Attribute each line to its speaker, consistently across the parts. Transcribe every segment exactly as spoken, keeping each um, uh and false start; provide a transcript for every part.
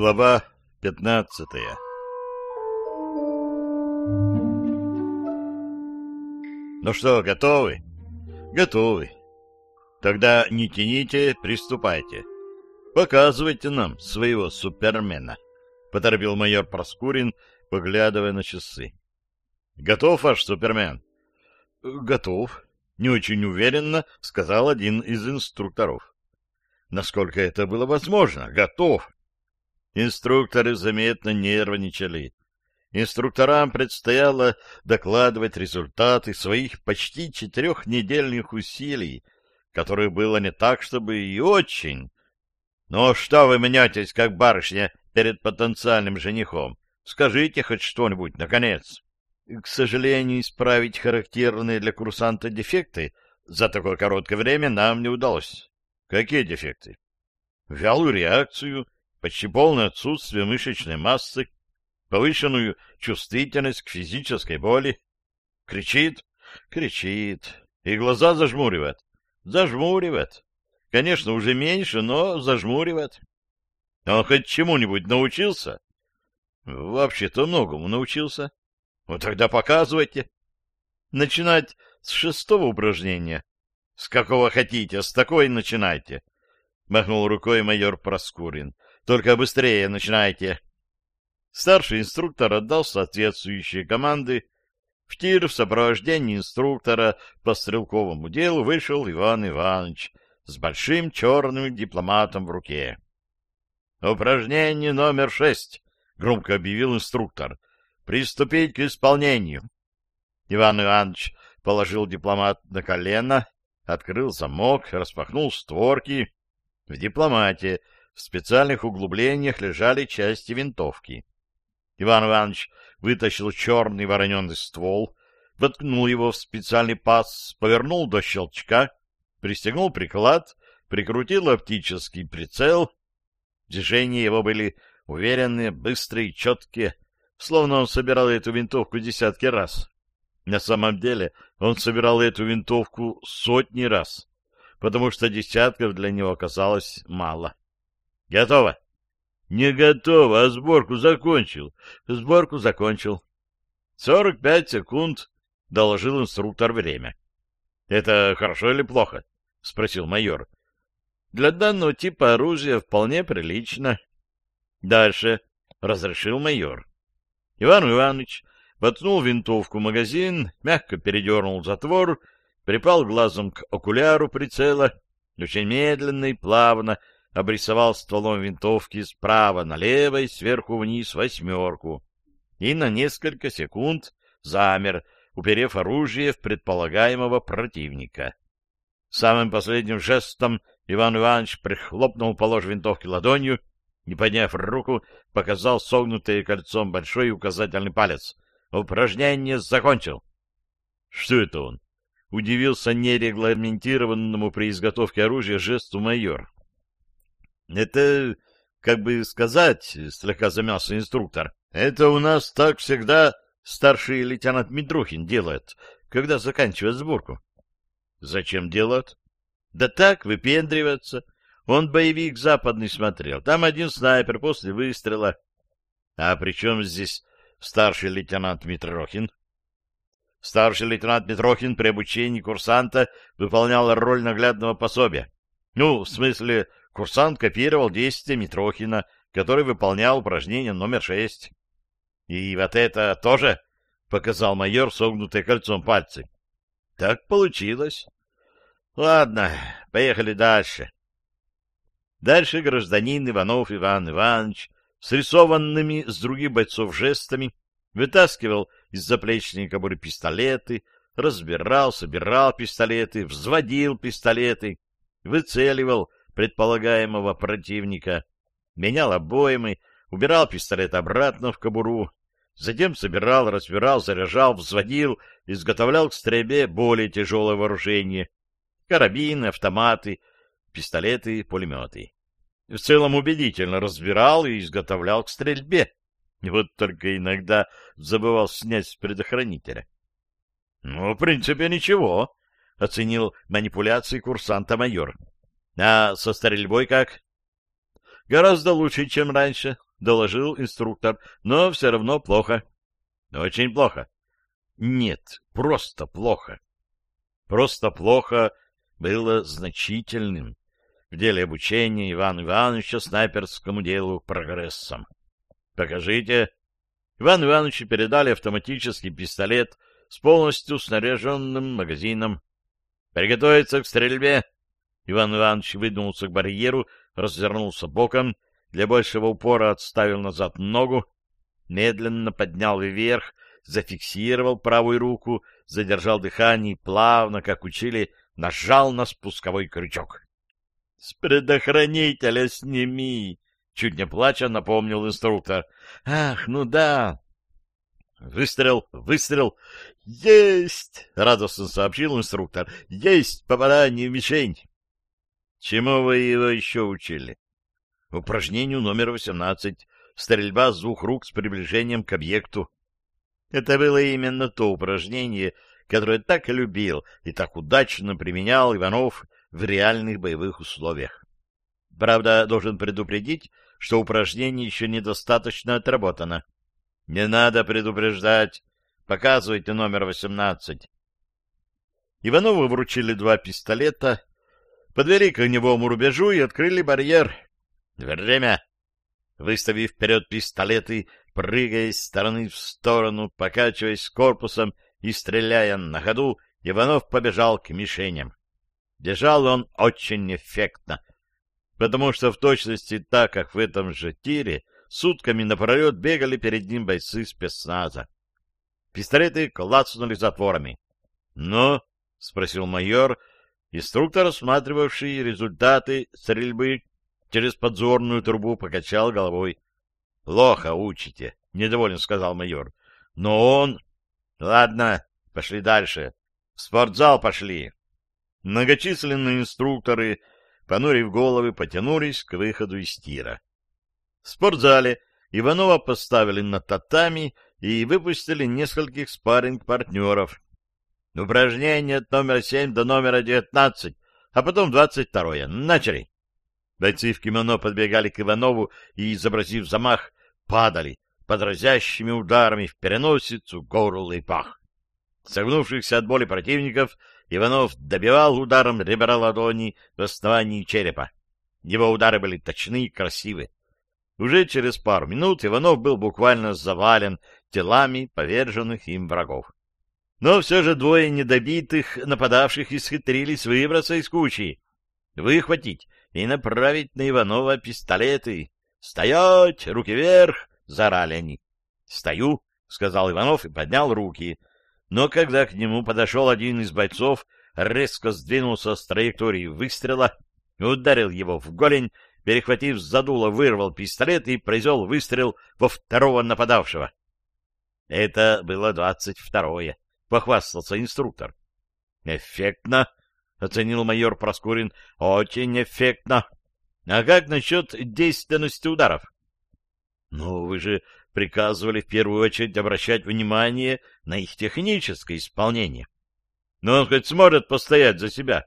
Speaker 1: Глава пятнадцатая. Ну что, готовы? Готовы. Тогда не тяните, приступайте. Показывайте нам своего супермена, поторопил майор Проскурин, поглядывая на часы. Готов, ваш супермен? Готов, не очень уверенно сказал один из инструкторов. Насколько это было возможно, готов. Инструкторы заметно нервничали. Инструкторам предстояло докладывать результаты своих почти четырехнедельных усилий, которых было не так, чтобы и очень. «Ну что вы мнетесь, как барышня, перед потенциальным женихом? Скажите хоть что-нибудь, наконец!» К сожалению, исправить характерные для курсанта дефекты за такое короткое время нам не удалось. Какие дефекты? Вялую реакцию, почти полное отсутствие мышечной массы, повышенную чувствительность к физической боли. Кричит, кричит, и глаза зажмуривает. Зажмуривает. Конечно, уже меньше, но зажмуривает. Он хоть чему-нибудь научился? Вообще-то многому научился. Ну тогда показывайте. Начинать с шестого упражнения. С какого хотите, с такой начинайте. Махнул рукой майор Проскурин. Только быстрее начинайте. Старший инструктор отдал соответствующие команды. В тир в сопровождении инструктора по стрелковому делу вышел Иван Иванович с большим черным дипломатом в руке. «Упражнение номер шесть», — громко объявил инструктор. «Приступить к исполнению». Иван Иванович положил дипломат на колено, открыл замок, распахнул створки. В дипломате в специальных углублениях лежали части винтовки. Иван Иванович вытащил черный вороненый ствол, воткнул его в специальный паз, повернул до щелчка, пристегнул приклад, прикрутил оптический прицел. Движения его были уверенные, быстрые, четкие, словно он собирал эту винтовку десятки раз. На самом деле он собирал эту винтовку сотни раз, потому что десятков для него оказалось мало. «Готово!» «Не готово, а сборку закончил. Сборку закончил». «Сорок пять секунд», — доложил инструктор время. «Это хорошо или плохо?» — спросил майор. «Для данного типа оружия вполне прилично». «Дальше», — разрешил майор. Иван Иванович воткнул винтовку в магазин, мягко передернул затвор, припал глазом к окуляру прицела, очень медленно и плавно обрисовал стволом винтовки справа налево и сверху вниз восьмерку и на несколько секунд замер, уперев оружие в предполагаемого противника. Самым последним жестом Иван Иванович прихлопнул положь винтовки ладонью и, подняв руку, показал согнутые кольцом большой и указательный палец. Упражнение закончил. Что это он? Удивился нерегламентированному при изготовке оружия жесту майор. Это, как бы сказать, слегка замялся инструктор, это у нас так всегда старший лейтенант Митрохин делает, когда заканчивает сборку. Зачем делает? Да так, выпендриваться. Он боевик западный смотрел. Там один снайпер после выстрела. А при чем здесь старший лейтенант Митрохин? Старший лейтенант Митрохин при обучении курсанта выполнял роль наглядного пособия. Ну, в смысле, курсант копировал действия Митрохина, который выполнял упражнение номер шесть. И вот это тоже, показал майор согнутые кольцом пальцы. Так получилось. Ладно, поехали дальше. Дальше гражданин Иванов Иван Иванович с рисованными с других бойцов жестами вытаскивал из заплечной кобуры пистолеты, разбирал, собирал пистолеты, взводил пистолеты, выцеливал предполагаемого противника, менял обоймы, убирал пистолет обратно в кобуру, затем собирал, разбирал, заряжал, взводил, изготовлял к стрельбе более тяжелое вооружение, карабины, автоматы, пистолеты, пулеметы. В целом убедительно разбирал и изготовлял к стрельбе. Вот только иногда забывал снять с предохранителя. — Ну, в принципе, ничего, — оценил манипуляции курсанта майор. — А со стрельбой как? — Гораздо лучше, чем раньше. доложил инструктор, — но все равно плохо. — Очень плохо. — Нет, просто плохо. Просто плохо было значительным в деле обучения Ивана Ивановича снайперскому делу прогрессом. — Покажите. Ивану Ивановичу передали автоматический пистолет с полностью снаряженным магазином. — Приготовиться к стрельбе. Иван Иванович выдвинулся к барьеру, развернулся боком, для большего упора отставил назад ногу, медленно поднял вверх, зафиксировал правую руку, задержал дыхание и плавно, как учили, нажал на спусковой крючок. — С предохранителя сними! — чуть не плача напомнил инструктор. — Ах, ну да! Выстрел, выстрел. — Есть! — радостно сообщил инструктор. — Есть попадание в мишень. — Чему вы его еще учили? — Упражнению номер восемнадцать. Стрельба с двух рук с приближением к объекту. Это было именно то упражнение, которое так любил и так удачно применял Иванов в реальных боевых условиях. Правда, должен предупредить, что упражнение еще недостаточно отработано. Не надо предупреждать. Показывайте номер восемнадцать. Иванову вручили два пистолета, подвели к огневому рубежу и открыли барьер. Время. Выставив вперед пистолеты, прыгая из стороны в сторону, покачиваясь корпусом и стреляя на ходу, Иванов побежал к мишеням. Бежал он очень эффектно, потому что в точности так, как в этом же тире, сутками напролет бегали перед ним бойцы спецназа. Пистолеты клацнули затворами. — Ну? — спросил майор, инструктор, осматривавший результаты стрельбы, через подзорную трубу покачал головой. — Плохо учите, — недоволен сказал майор. — Но он... — Ладно, пошли дальше. В спортзал пошли. Многочисленные инструкторы, понурив головы, потянулись к выходу из тира. В спортзале Иванова поставили на татами и выпустили нескольких спарринг-партнеров. Упражнение от номера семь до номера девятнадцать, а потом двадцать второе. Начали. Бойцы в кимоно подбегали к Иванову и, изобразив замах, падали под разящими ударами в переносицу, горло и пах. Согнувшихся от боли противников Иванов добивал ударом ребра ладони в основании черепа. Его удары были точны и красивы. Уже через пару минут Иванов был буквально завален телами поверженных им врагов. Но все же двое недобитых нападавших исхитрились выбраться из кучи, выхватить и направить на Иванова пистолеты. «Стоять! Руки вверх!» — заорали они. «Стою!» — сказал Иванов и поднял руки. Но когда к нему подошел один из бойцов, резко сдвинулся с траектории выстрела, ударил его в голень, перехватив за дуло, вырвал пистолет и произвел выстрел во второго нападавшего. Это было двадцать второе, похвастался инструктор. Эффектно, оценил майор Проскурин, очень эффектно. А как насчет действенности ударов? Ну, вы же приказывали в первую очередь обращать внимание на их техническое исполнение. Но он хоть сможет постоять за себя?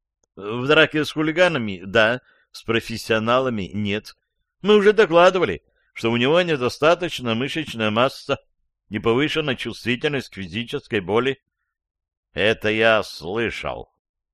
Speaker 1: В драке с хулиганами — да, с профессионалами — нет. Мы уже докладывали, что у него недостаточно мышечная масса и повышена чувствительность к физической боли. Это я слышал.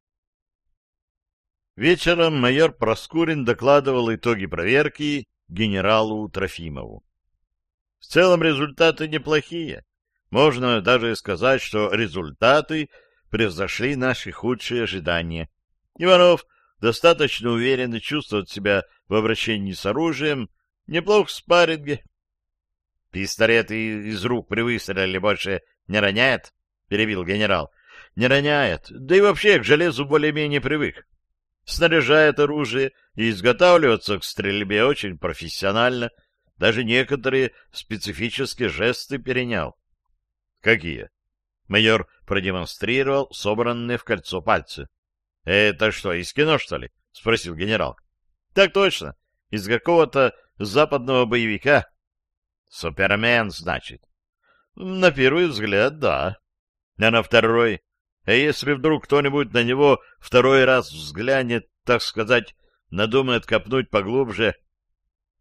Speaker 1: Вечером майор Проскурин докладывал итоги проверки генералу Трофимову. В целом результаты неплохие. Можно даже сказать, что результаты превзошли наши худшие ожидания. Иванов достаточно уверенно чувствует себя в обращении с оружием, неплох в спарринге. — Пистолеты из рук при выстреле больше не роняет? — перебил генерал. — Не роняет, да и вообще к железу более-менее привык. Снаряжает оружие и изготавливается к стрельбе очень профессионально, даже некоторые специфические жесты перенял. — Какие? Майор продемонстрировал собранные в кольцо пальцы. — Это что, из кино, что ли? — спросил генерал. — Так точно, из какого-то западного боевика. — Супермен, значит? — На первый взгляд, да. А на второй? А если вдруг кто-нибудь на него второй раз взглянет, так сказать, надумает копнуть поглубже? —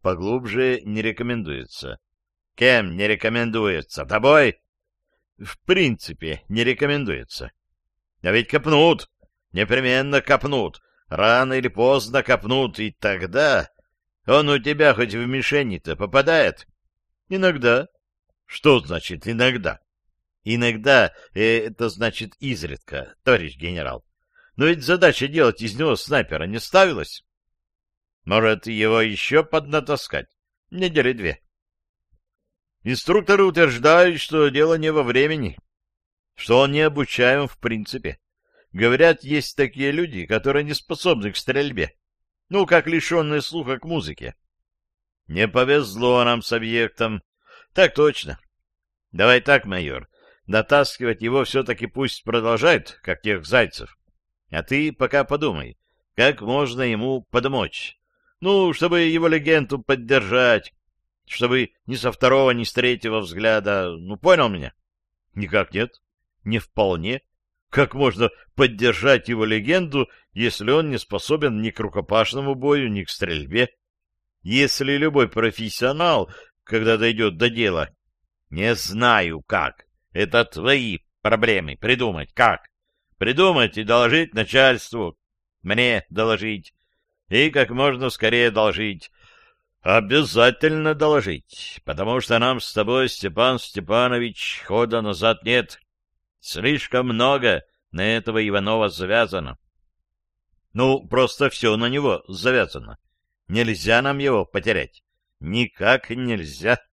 Speaker 1: поглубже не рекомендуется. Кем не рекомендуется? Тобой? В принципе, не рекомендуется. А ведь копнут, непременно копнут, рано или поздно копнут, и тогда он у тебя хоть в мишени-то попадает? Иногда. Что значит иногда? Иногда это значит изредка, товарищ генерал. Но ведь задача делать из него снайпера не ставилась. Может, его еще поднатаскать? Недели две. Инструкторы утверждают, что дело не во времени, что он не обучаем в принципе. Говорят, есть такие люди, которые не способны к стрельбе, ну, как лишенные слуха к музыке. Не повезло нам с объектом. Так точно. Давай так, майор, натаскивать его все-таки пусть продолжает, как тех зайцев. А ты пока подумай, как можно ему помочь. Ну, чтобы его легенду поддержать, чтобы ни со второго, ни с третьего взгляда... Ну, понял меня? Никак нет. Не вполне. Как можно поддержать его легенду, если он не способен ни к рукопашному бою, ни к стрельбе? Если любой профессионал, когда дойдет до дела... Не знаю, как. Это твои проблемы. Придумать как. Придумать и доложить начальству. Мне доложить. И как можно скорее доложить. Обязательно доложить, потому что нам с тобой, Степан Степанович, хода назад нет. Слишком много на этого Иванова завязано. Ну, просто все на него завязано. Нельзя нам его потерять. Никак нельзя.